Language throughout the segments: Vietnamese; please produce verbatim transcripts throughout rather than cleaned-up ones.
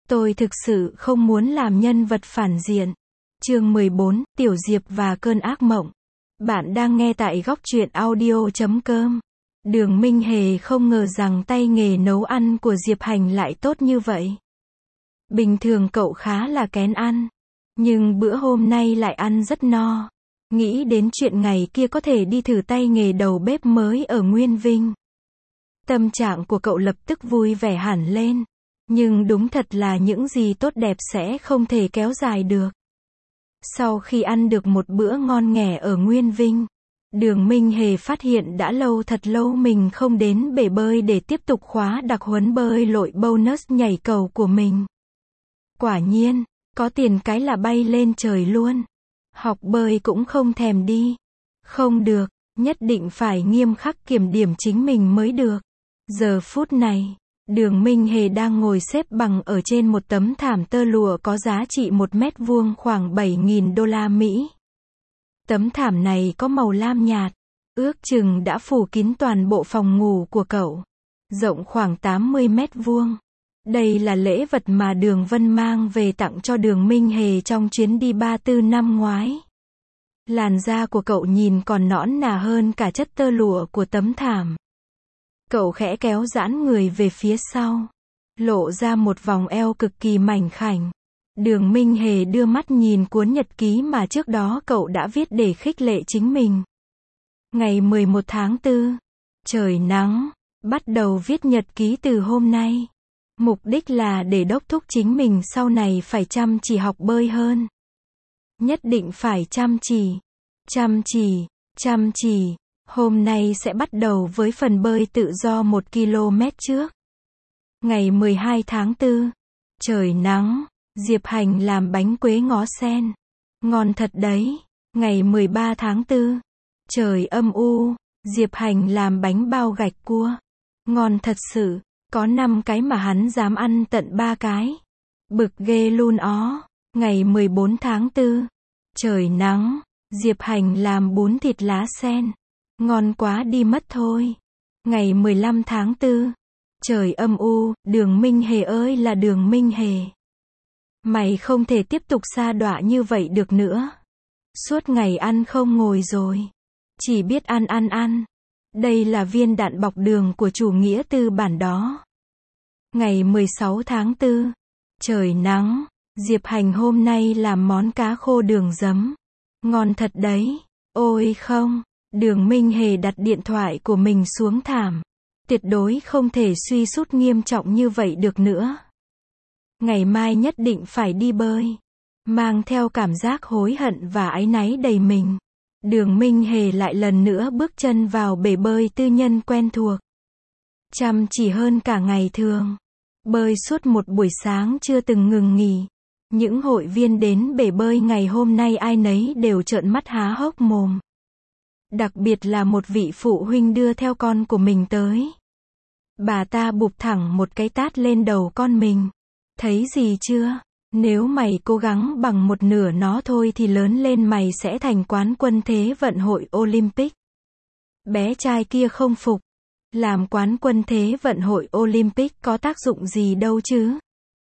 Tôi thực sự không muốn làm nhân vật phản diện. Chương mười bốn, Tiểu Diệp và cơn ác mộng. Bạn đang nghe tại góc truyện audio chấm com. Đường Minh Hề không ngờ rằng tay nghề nấu ăn của Diệp Hành lại tốt như vậy. Bình thường cậu khá là kén ăn, nhưng bữa hôm nay lại ăn rất no. Nghĩ đến chuyện ngày kia có thể đi thử tay nghề đầu bếp mới ở Nguyên Vinh. Tâm trạng của cậu lập tức vui vẻ hẳn lên. Nhưng đúng thật là những gì tốt đẹp sẽ không thể kéo dài được. Sau khi ăn được một bữa ngon nghẻ ở Nguyên Vinh, Đường Minh Hề phát hiện đã lâu thật lâu mình không đến bể bơi để tiếp tục khóa đặc huấn bơi lội bonus nhảy cầu của mình. Quả nhiên, có tiền cái là bay lên trời luôn. Học bơi cũng không thèm đi. Không được, nhất định phải nghiêm khắc kiểm điểm chính mình mới được. Giờ phút này, Đường Minh Hề đang ngồi xếp bằng ở trên một tấm thảm tơ lụa có giá trị một mét vuông khoảng bảy nghìn đô la Mỹ. Tấm thảm này có màu lam nhạt, ước chừng đã phủ kín toàn bộ phòng ngủ của cậu. Rộng khoảng tám mươi mét vuông. Đây là lễ vật mà Đường Vân mang về tặng cho Đường Minh Hề trong chuyến đi Ba Tư năm ngoái. Làn da của cậu nhìn còn nõn nà hơn cả chất tơ lụa của tấm thảm. Cậu khẽ kéo giãn người về phía sau, lộ ra một vòng eo cực kỳ mảnh khảnh. Đường Minh Hề đưa mắt nhìn cuốn nhật ký mà trước đó cậu đã viết để khích lệ chính mình. Ngày mười một tháng tư, trời nắng, bắt đầu viết nhật ký từ hôm nay. Mục đích là để đốc thúc chính mình sau này phải chăm chỉ học bơi hơn. Nhất định phải chăm chỉ, chăm chỉ, chăm chỉ. Hôm nay sẽ bắt đầu với phần bơi tự do một ki lô mét trước. Ngày mười hai tháng tư, trời nắng, Diệp Hành làm bánh quế ngó sen. Ngon thật đấy. Ngày mười ba tháng tư, trời âm u, Diệp Hành làm bánh bao gạch cua. Ngon thật sự, có năm cái mà hắn dám ăn tận ba cái. Bực ghê luôn ó. Ngày mười bốn tháng tư, trời nắng, Diệp Hành làm bún thịt lá sen. Ngon quá đi mất thôi. Ngày mười lăm tháng tư, trời âm u, Đường Minh Hề ơi là Đường Minh Hề. Mày không thể tiếp tục sa đọa như vậy được nữa. Suốt ngày ăn không ngồi rồi. Chỉ biết ăn ăn ăn. Đây là viên đạn bọc đường của chủ nghĩa tư bản đó. Ngày mười sáu tháng tư, trời nắng, Diệp Hành hôm nay làm món cá khô đường giấm. Ngon thật đấy. Ôi không. Đường Minh Hề đặt điện thoại của mình xuống thảm. Tuyệt đối không thể suy sút nghiêm trọng như vậy được nữa. Ngày mai nhất định phải đi bơi. Mang theo cảm giác hối hận và áy náy đầy mình, Đường Minh Hề lại lần nữa bước chân vào bể bơi tư nhân quen thuộc. Chăm chỉ hơn cả ngày thường. Bơi suốt một buổi sáng chưa từng ngừng nghỉ. Những hội viên đến bể bơi ngày hôm nay ai nấy đều trợn mắt há hốc mồm. Đặc biệt là một vị phụ huynh đưa theo con của mình tới. Bà ta bụp thẳng một cái tát lên đầu con mình. Thấy gì chưa? Nếu mày cố gắng bằng một nửa nó thôi thì lớn lên mày sẽ thành quán quân Thế vận hội Olympic. Bé trai kia không phục. Làm quán quân Thế vận hội Olympic có tác dụng gì đâu chứ?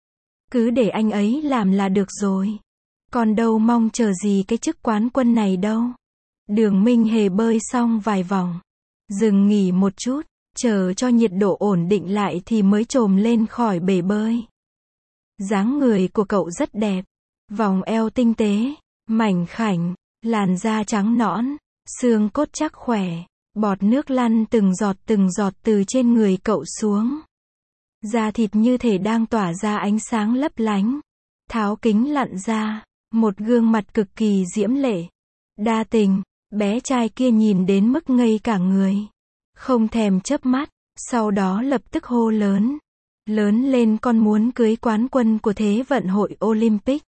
Cứ để anh ấy làm là được rồi. Còn đâu mong chờ gì cái chức quán quân này đâu. Đường Minh Hề bơi xong vài vòng, dừng nghỉ một chút, chờ cho nhiệt độ ổn định lại thì mới chồm lên khỏi bể bơi. Dáng người của cậu rất đẹp, vòng eo tinh tế, mảnh khảnh, làn da trắng nõn, xương cốt chắc khỏe, bọt nước lăn từng giọt từng giọt từ trên người cậu xuống. Da thịt như thể đang tỏa ra ánh sáng lấp lánh. Tháo kính lặn ra, một gương mặt cực kỳ diễm lệ, đa tình. Bé trai kia nhìn đến mức ngây cả người. Không thèm chớp mắt, sau đó lập tức hô lớn. Lớn lên con muốn cưới quán quân của Thế vận hội Olympic.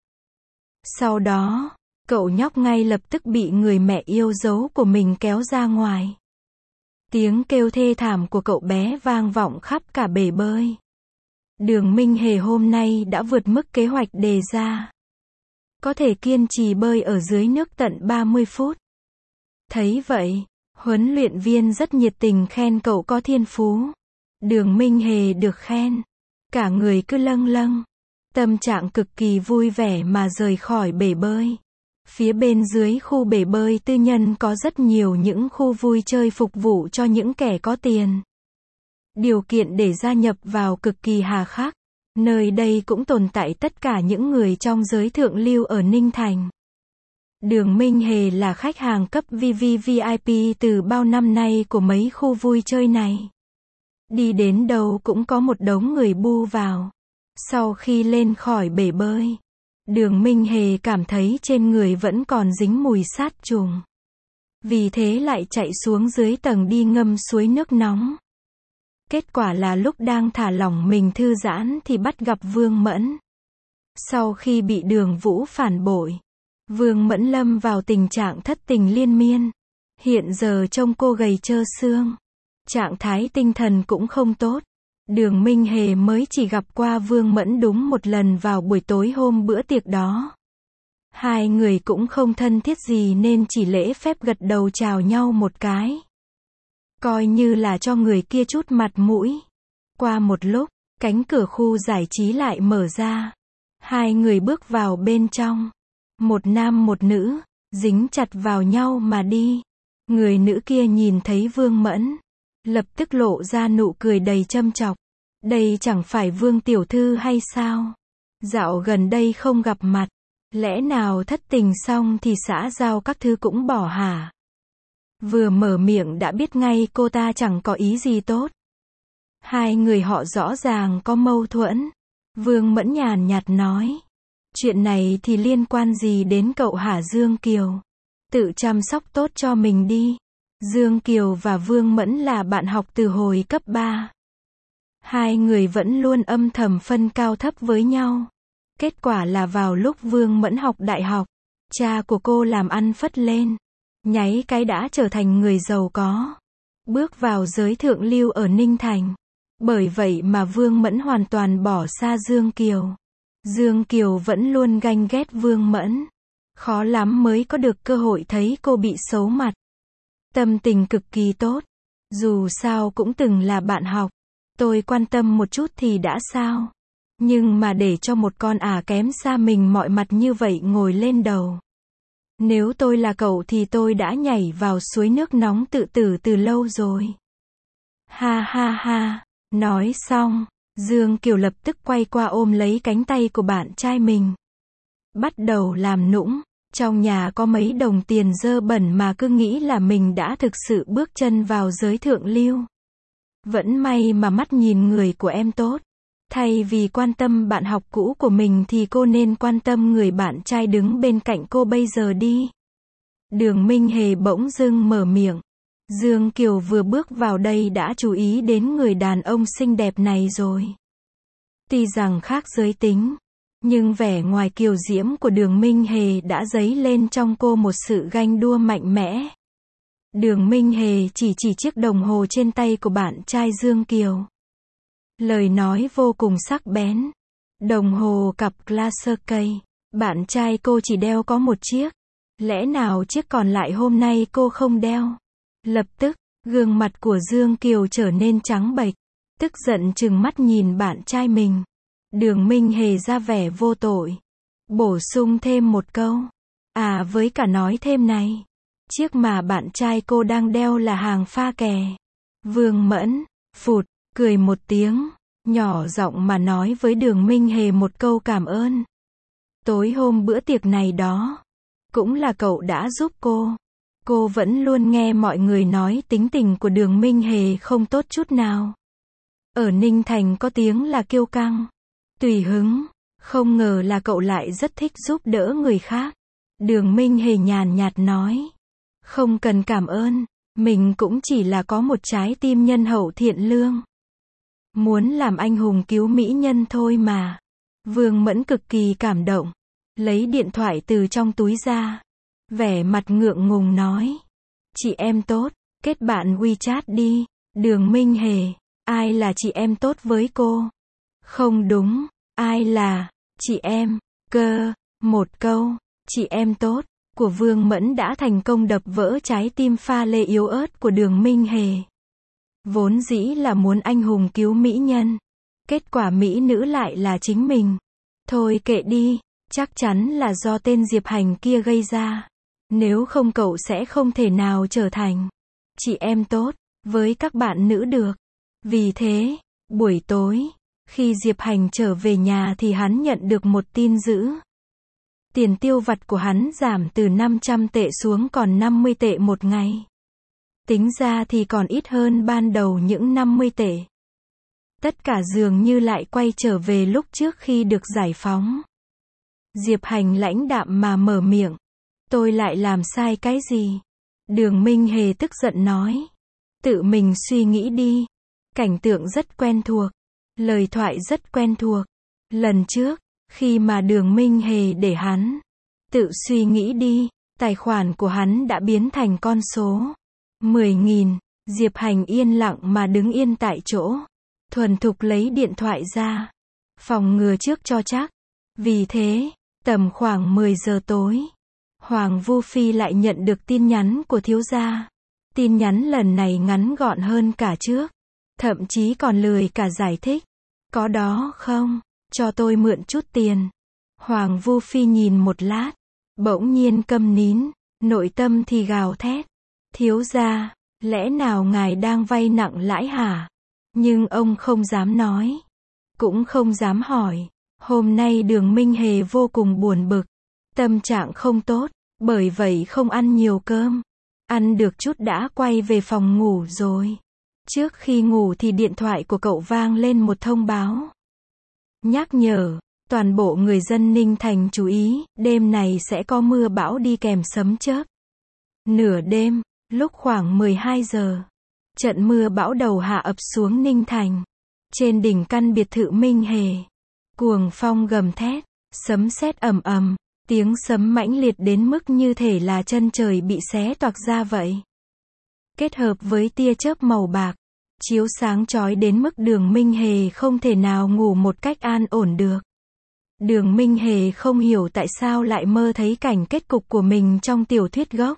Sau đó, cậu nhóc ngay lập tức bị người mẹ yêu dấu của mình kéo ra ngoài. Tiếng kêu thê thảm của cậu bé vang vọng khắp cả bể bơi. Đường Minh Hề hôm nay đã vượt mức kế hoạch đề ra. Có thể kiên trì bơi ở dưới nước tận ba mươi phút. Thấy vậy, huấn luyện viên rất nhiệt tình khen cậu có thiên phú. Đường Minh Hề được khen, cả người cứ lâng lâng. Tâm trạng cực kỳ vui vẻ mà rời khỏi bể bơi. Phía bên dưới khu bể bơi tư nhân có rất nhiều những khu vui chơi phục vụ cho những kẻ có tiền. Điều kiện để gia nhập vào cực kỳ hà khắc. Nơi đây cũng tồn tại tất cả những người trong giới thượng lưu ở Ninh Thành. Đường Minh Hề là khách hàng cấp vê vê vê i pê từ bao năm nay của mấy khu vui chơi này. Đi đến đâu cũng có một đống người bu vào. Sau khi lên khỏi bể bơi, Đường Minh Hề cảm thấy trên người vẫn còn dính mùi sát trùng. Vì thế lại chạy xuống dưới tầng đi ngâm suối nước nóng. Kết quả là lúc đang thả lỏng mình thư giãn thì bắt gặp Vương Mẫn. Sau khi bị Đường Vũ phản bội, Vương Mẫn lâm vào tình trạng thất tình liên miên. Hiện giờ trông cô gầy trơ xương. Trạng thái tinh thần cũng không tốt. Đường Minh Hề mới chỉ gặp qua Vương Mẫn đúng một lần vào buổi tối hôm bữa tiệc đó. Hai người cũng không thân thiết gì nên chỉ lễ phép gật đầu chào nhau một cái. Coi như là cho người kia chút mặt mũi. Qua một lúc, cánh cửa khu giải trí lại mở ra. Hai người bước vào bên trong. Một nam một nữ, dính chặt vào nhau mà đi. Người nữ kia nhìn thấy Vương Mẫn, lập tức lộ ra nụ cười đầy châm chọc. Đây chẳng phải Vương tiểu thư hay sao? Dạo gần đây không gặp mặt. Lẽ nào thất tình xong thì xã giao các thứ cũng bỏ hả? Vừa mở miệng đã biết ngay cô ta chẳng có ý gì tốt. Hai người họ rõ ràng có mâu thuẫn. Vương Mẫn nhàn nhạt nói. Chuyện này thì liên quan gì đến cậu hả Dương Kiều? Tự chăm sóc tốt cho mình đi. Dương Kiều và Vương Mẫn là bạn học từ hồi cấp ba. Hai người vẫn luôn âm thầm phân cao thấp với nhau. Kết quả là vào lúc Vương Mẫn học đại học, cha của cô làm ăn phất lên. Nháy cái đã trở thành người giàu có. Bước vào giới thượng lưu ở Ninh Thành. Bởi vậy mà Vương Mẫn hoàn toàn bỏ xa Dương Kiều. Dương Kiều vẫn luôn ganh ghét Vương Mẫn. Khó lắm mới có được cơ hội thấy cô bị xấu mặt. Tâm tình cực kỳ tốt. Dù sao cũng từng là bạn học. Tôi quan tâm một chút thì đã sao. Nhưng mà để cho một con ả kém xa mình mọi mặt như vậy ngồi lên đầu. Nếu tôi là cậu thì tôi đã nhảy vào suối nước nóng tự tử từ lâu rồi. Ha ha ha. Nói xong, Dương Kiều lập tức quay qua ôm lấy cánh tay của bạn trai mình. Bắt đầu làm nũng. Trong nhà có mấy đồng tiền dơ bẩn mà cứ nghĩ là mình đã thực sự bước chân vào giới thượng lưu. Vẫn may mà mắt nhìn người của em tốt. Thay vì quan tâm bạn học cũ của mình thì cô nên quan tâm người bạn trai đứng bên cạnh cô bây giờ đi. Đường Minh Hề bỗng dưng mở miệng. Dương Kiều vừa bước vào đây đã chú ý đến người đàn ông xinh đẹp này rồi. Tuy rằng khác giới tính, nhưng vẻ ngoài kiều diễm của Đường Minh Hề đã dấy lên trong cô một sự ganh đua mạnh mẽ. Đường Minh Hề chỉ chỉ chiếc đồng hồ trên tay của bạn trai Dương Kiều. Lời nói vô cùng sắc bén. Đồng hồ cặp Glaserkey. Bạn trai cô chỉ đeo có một chiếc. Lẽ nào chiếc còn lại hôm nay cô không đeo? Lập tức, gương mặt của Dương Kiều trở nên trắng bệch. Tức giận trừng mắt nhìn bạn trai mình. Đường Minh Hề ra vẻ vô tội. Bổ sung thêm một câu. À với cả nói thêm này. Chiếc mà bạn trai cô đang đeo là hàng pha kè. Vương Mẫn, phụt, cười một tiếng. Nhỏ giọng mà nói với Đường Minh Hề một câu cảm ơn. Tối hôm bữa tiệc này đó. Cũng là cậu đã giúp cô. Cô vẫn luôn nghe mọi người nói tính tình của Đường Minh Hề không tốt chút nào. Ở Ninh Thành có tiếng là kiêu căng, tùy hứng. Không ngờ là cậu lại rất thích giúp đỡ người khác. Đường Minh Hề nhàn nhạt nói. Không cần cảm ơn. Mình cũng chỉ là có một trái tim nhân hậu thiện lương. Muốn làm anh hùng cứu mỹ nhân thôi mà. Vương Mẫn cực kỳ cảm động. Lấy điện thoại từ trong túi ra. Vẻ mặt ngượng ngùng nói. Chị em tốt, kết bạn WeChat đi. Đường Minh Hề, ai là chị em tốt với cô? Không đúng, ai là chị em, cơ? Một câu, chị em tốt, của Vương Mẫn đã thành công đập vỡ trái tim pha lê yếu ớt của Đường Minh Hề. Vốn dĩ là muốn anh hùng cứu mỹ nhân. Kết quả mỹ nữ lại là chính mình. Thôi kệ đi, chắc chắn là do tên Diệp Hành kia gây ra. Nếu không cậu sẽ không thể nào trở thành chị em tốt với các bạn nữ được. Vì thế, buổi tối, khi Diệp Hành trở về nhà thì hắn nhận được một tin dữ. Tiền tiêu vặt của hắn giảm từ năm trăm tệ xuống còn năm mươi tệ một ngày. Tính ra thì còn ít hơn ban đầu những năm mươi tệ. Tất cả dường như lại quay trở về lúc trước khi được giải phóng. Diệp Hành lãnh đạm mà mở miệng. Tôi lại làm sai cái gì? Đường Minh Hề tức giận nói. Tự mình suy nghĩ đi. Cảnh tượng rất quen thuộc. Lời thoại rất quen thuộc. Lần trước, khi mà Đường Minh Hề để hắn tự suy nghĩ đi, tài khoản của hắn đã biến thành con số mười nghìn. Diệp Hành yên lặng mà đứng yên tại chỗ. Thuần thục lấy điện thoại ra. Phòng ngừa trước cho chắc. Vì thế, tầm khoảng mười giờ tối, Hoàng Vu Phi lại nhận được tin nhắn của thiếu gia. Tin nhắn lần này ngắn gọn hơn cả trước. Thậm chí còn lười cả giải thích. Có đó không? Cho tôi mượn chút tiền. Hoàng Vu Phi nhìn một lát. Bỗng nhiên câm nín. Nội tâm thì gào thét. Thiếu gia, lẽ nào ngài đang vay nặng lãi hả? Nhưng ông không dám nói. Cũng không dám hỏi. Hôm nay Đường Minh Hề vô cùng buồn bực. Tâm trạng không tốt. Bởi vậy không ăn nhiều cơm. Ăn được chút đã quay về phòng ngủ rồi. Trước khi ngủ thì điện thoại của cậu vang lên một thông báo. Nhắc nhở, toàn bộ người dân Ninh Thành chú ý, đêm này sẽ có mưa bão đi kèm sấm chớp. Nửa đêm, lúc khoảng mười hai giờ, trận mưa bão đầu hạ ập xuống Ninh Thành. Trên đỉnh căn biệt thự Minh Hề, cuồng phong gầm thét, sấm sét ầm ầm, tiếng sấm mãnh liệt đến mức như thể là chân trời bị xé toạc ra vậy. Kết hợp với tia chớp màu bạc, chiếu sáng chói đến mức Đường Minh Hề không thể nào ngủ một cách an ổn được. Đường Minh Hề không hiểu tại sao lại mơ thấy cảnh kết cục của mình trong tiểu thuyết gốc.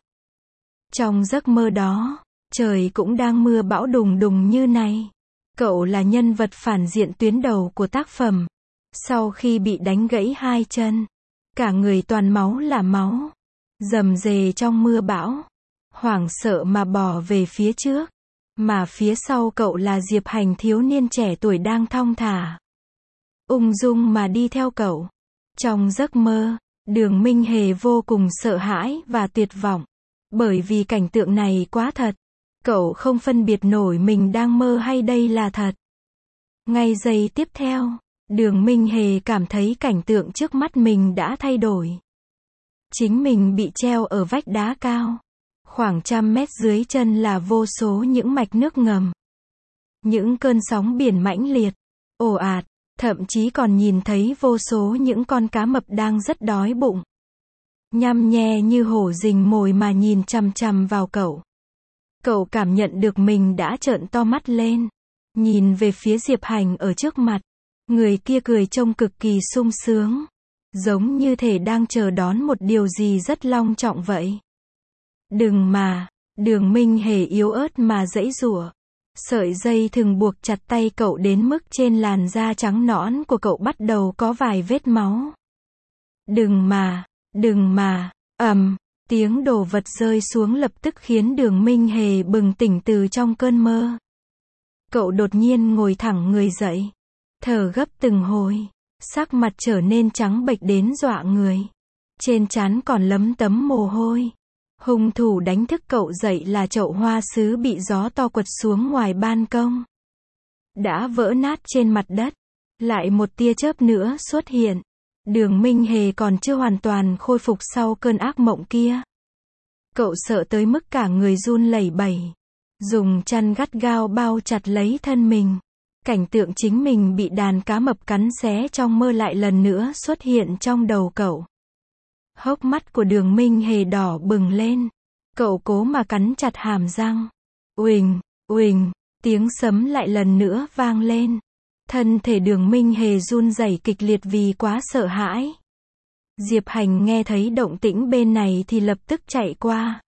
Trong giấc mơ đó, trời cũng đang mưa bão đùng đùng như này. Cậu là nhân vật phản diện tuyến đầu của tác phẩm. Sau khi bị đánh gãy hai chân, cả người toàn máu là máu, rầm rề trong mưa bão, hoảng sợ mà bò về phía trước. Mà phía sau cậu là Diệp Hành, thiếu niên trẻ tuổi đang thong thả, ung dung mà đi theo cậu. Trong giấc mơ, Đường Minh Hề vô cùng sợ hãi và tuyệt vọng. Bởi vì cảnh tượng này quá thật. Cậu không phân biệt nổi mình đang mơ hay đây là thật. Ngay giây tiếp theo, Đường Minh Hề cảm thấy cảnh tượng trước mắt mình đã thay đổi. Chính mình bị treo ở vách đá cao. Khoảng trăm mét dưới chân là vô số những mạch nước ngầm. Những cơn sóng biển mãnh liệt, ồ ạt, thậm chí còn nhìn thấy vô số những con cá mập đang rất đói bụng. Nhăm nhe như hổ rình mồi mà nhìn chằm chằm vào cậu. Cậu cảm nhận được mình đã trợn to mắt lên. Nhìn về phía Diệp Hành ở trước mặt. Người kia cười trông cực kỳ sung sướng. Giống như thể đang chờ đón một điều gì rất long trọng vậy. Đừng mà, Đường Minh Hề yếu ớt mà giãy giụa. Sợi dây thừng buộc chặt tay cậu đến mức trên làn da trắng nõn của cậu bắt đầu có vài vết máu. Đừng mà, đừng mà, ầm, tiếng đồ vật rơi xuống lập tức khiến Đường Minh Hề bừng tỉnh từ trong cơn mơ. Cậu đột nhiên ngồi thẳng người dậy, thở gấp từng hồi, sắc mặt trở nên trắng bệch đến dọa người. Trên trán còn lấm tấm mồ hôi. Hung thủ đánh thức cậu dậy là chậu hoa sứ bị gió to quật xuống ngoài ban công. Đã vỡ nát trên mặt đất. Lại một tia chớp nữa xuất hiện. Đường Minh Hề còn chưa hoàn toàn khôi phục sau cơn ác mộng kia. Cậu sợ tới mức cả người run lẩy bẩy. Dùng chăn gắt gao bao chặt lấy thân mình. Cảnh tượng chính mình bị đàn cá mập cắn xé trong mơ lại lần nữa xuất hiện trong đầu cậu. Hốc mắt của Đường Minh Hề đỏ bừng lên. Cậu cố mà cắn chặt hàm răng. Uỳnh, uỳnh, tiếng sấm lại lần nữa vang lên. Thân thể Đường Minh Hề run rẩy kịch liệt vì quá sợ hãi. Diệp Hành nghe thấy động tĩnh bên này thì lập tức chạy qua.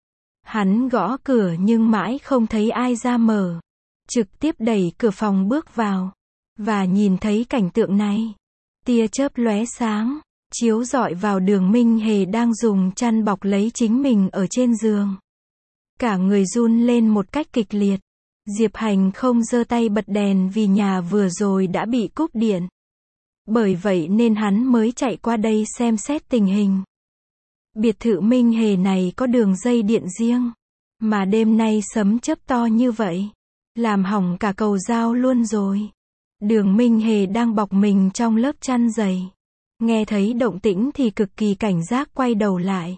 Hắn gõ cửa nhưng mãi không thấy ai ra mở. Trực tiếp đẩy cửa phòng bước vào. Và nhìn thấy cảnh tượng này. Tia chớp lóe sáng, chiếu rọi vào Đường Minh Hề đang dùng chăn bọc lấy chính mình ở trên giường. Cả người run lên một cách kịch liệt. Diệp Hành không giơ tay bật đèn vì nhà vừa rồi đã bị cúp điện. Bởi vậy nên hắn mới chạy qua đây xem xét tình hình. Biệt thự Minh Hề này có đường dây điện riêng. Mà đêm nay sấm chớp to như vậy. Làm hỏng cả cầu dao luôn rồi. Đường Minh Hề đang bọc mình trong lớp chăn dày. Nghe thấy động tĩnh thì cực kỳ cảnh giác quay đầu lại.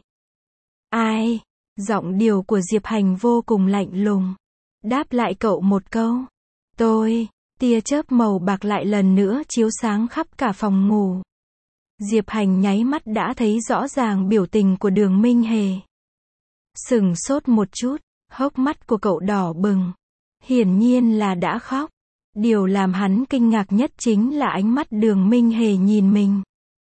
Ai? Giọng điệu của Diệp Hành vô cùng lạnh lùng. Đáp lại cậu một câu. Tôi. Tia chớp màu bạc lại lần nữa chiếu sáng khắp cả phòng ngủ. Diệp Hành nháy mắt đã thấy rõ ràng biểu tình của Đường Minh Hề. Sừng sốt một chút, hốc mắt của cậu đỏ bừng. Hiển nhiên là đã khóc. Điều làm hắn kinh ngạc nhất chính là ánh mắt Đường Minh Hề nhìn mình.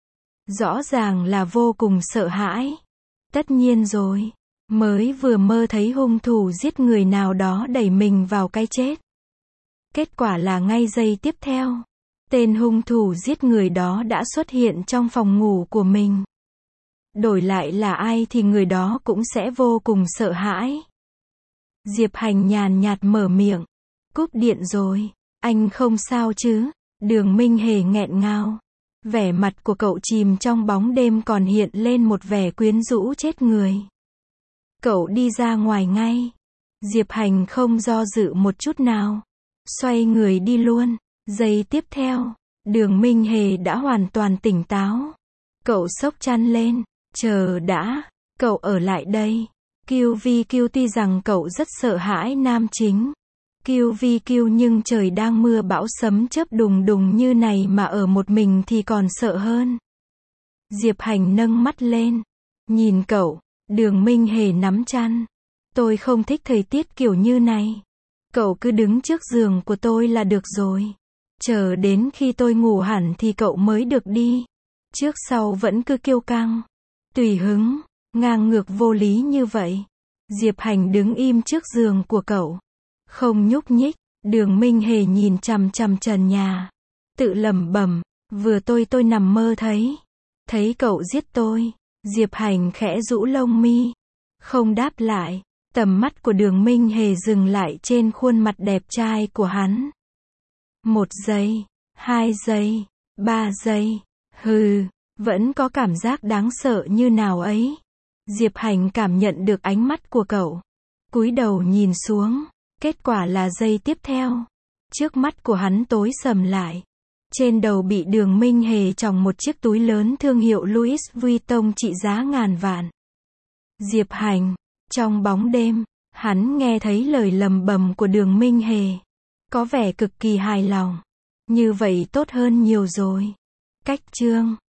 Rõ ràng là vô cùng sợ hãi. Tất nhiên rồi. Mới vừa mơ thấy hung thủ giết người nào đó đẩy mình vào cái chết. Kết quả là ngay giây tiếp theo, tên hung thủ giết người đó đã xuất hiện trong phòng ngủ của mình. Đổi lại là ai thì người đó cũng sẽ vô cùng sợ hãi. Diệp Hành nhàn nhạt mở miệng. Cúp điện rồi, anh không sao chứ? Đường Minh Hề nghẹn ngào. Vẻ mặt của cậu chìm trong bóng đêm còn hiện lên một vẻ quyến rũ chết người. Cậu đi ra ngoài ngay. Diệp Hành không do dự một chút nào. Xoay người đi luôn. Giây tiếp theo, Đường Minh Hề đã hoàn toàn tỉnh táo. Cậu xốc chăn lên. Chờ đã, cậu ở lại đây. Kiêu Vi Kiêu tuy rằng cậu rất sợ hãi nam chính. Kiêu Vi Kiêu nhưng trời đang mưa bão sấm chớp đùng đùng như này mà ở một mình thì còn sợ hơn. Diệp Hành nâng mắt lên. Nhìn cậu. Đường Minh Hề nắm chăn. Tôi không thích thời tiết kiểu như này. Cậu cứ đứng trước giường của tôi là được rồi. Chờ đến khi tôi ngủ hẳn thì cậu mới được đi. Trước sau vẫn cứ kiêu căng. Tùy hứng. Ngang ngược vô lý như vậy. Diệp Hành đứng im trước giường của cậu. Không nhúc nhích. Đường Minh Hề nhìn chằm chằm trần nhà. Tự lẩm bẩm. Vừa tôi tôi nằm mơ thấy. Thấy cậu giết tôi. Diệp Hành khẽ rũ lông mi. Không đáp lại. Tầm mắt của Đường Minh Hề dừng lại trên khuôn mặt đẹp trai của hắn. Một giây. Hai giây. Ba giây. Hừ. Vẫn có cảm giác đáng sợ như nào ấy. Diệp Hành cảm nhận được ánh mắt của cậu. Cúi đầu nhìn xuống. Kết quả là giây tiếp theo. Trước mắt của hắn tối sầm lại. Trên đầu bị Đường Minh Hề tròng một chiếc túi lớn thương hiệu Louis Vuitton trị giá ngàn vạn. Diệp Hành. Trong bóng đêm, hắn nghe thấy lời lầm bầm của Đường Minh Hề. Có vẻ cực kỳ hài lòng. Như vậy tốt hơn nhiều rồi. Cách chương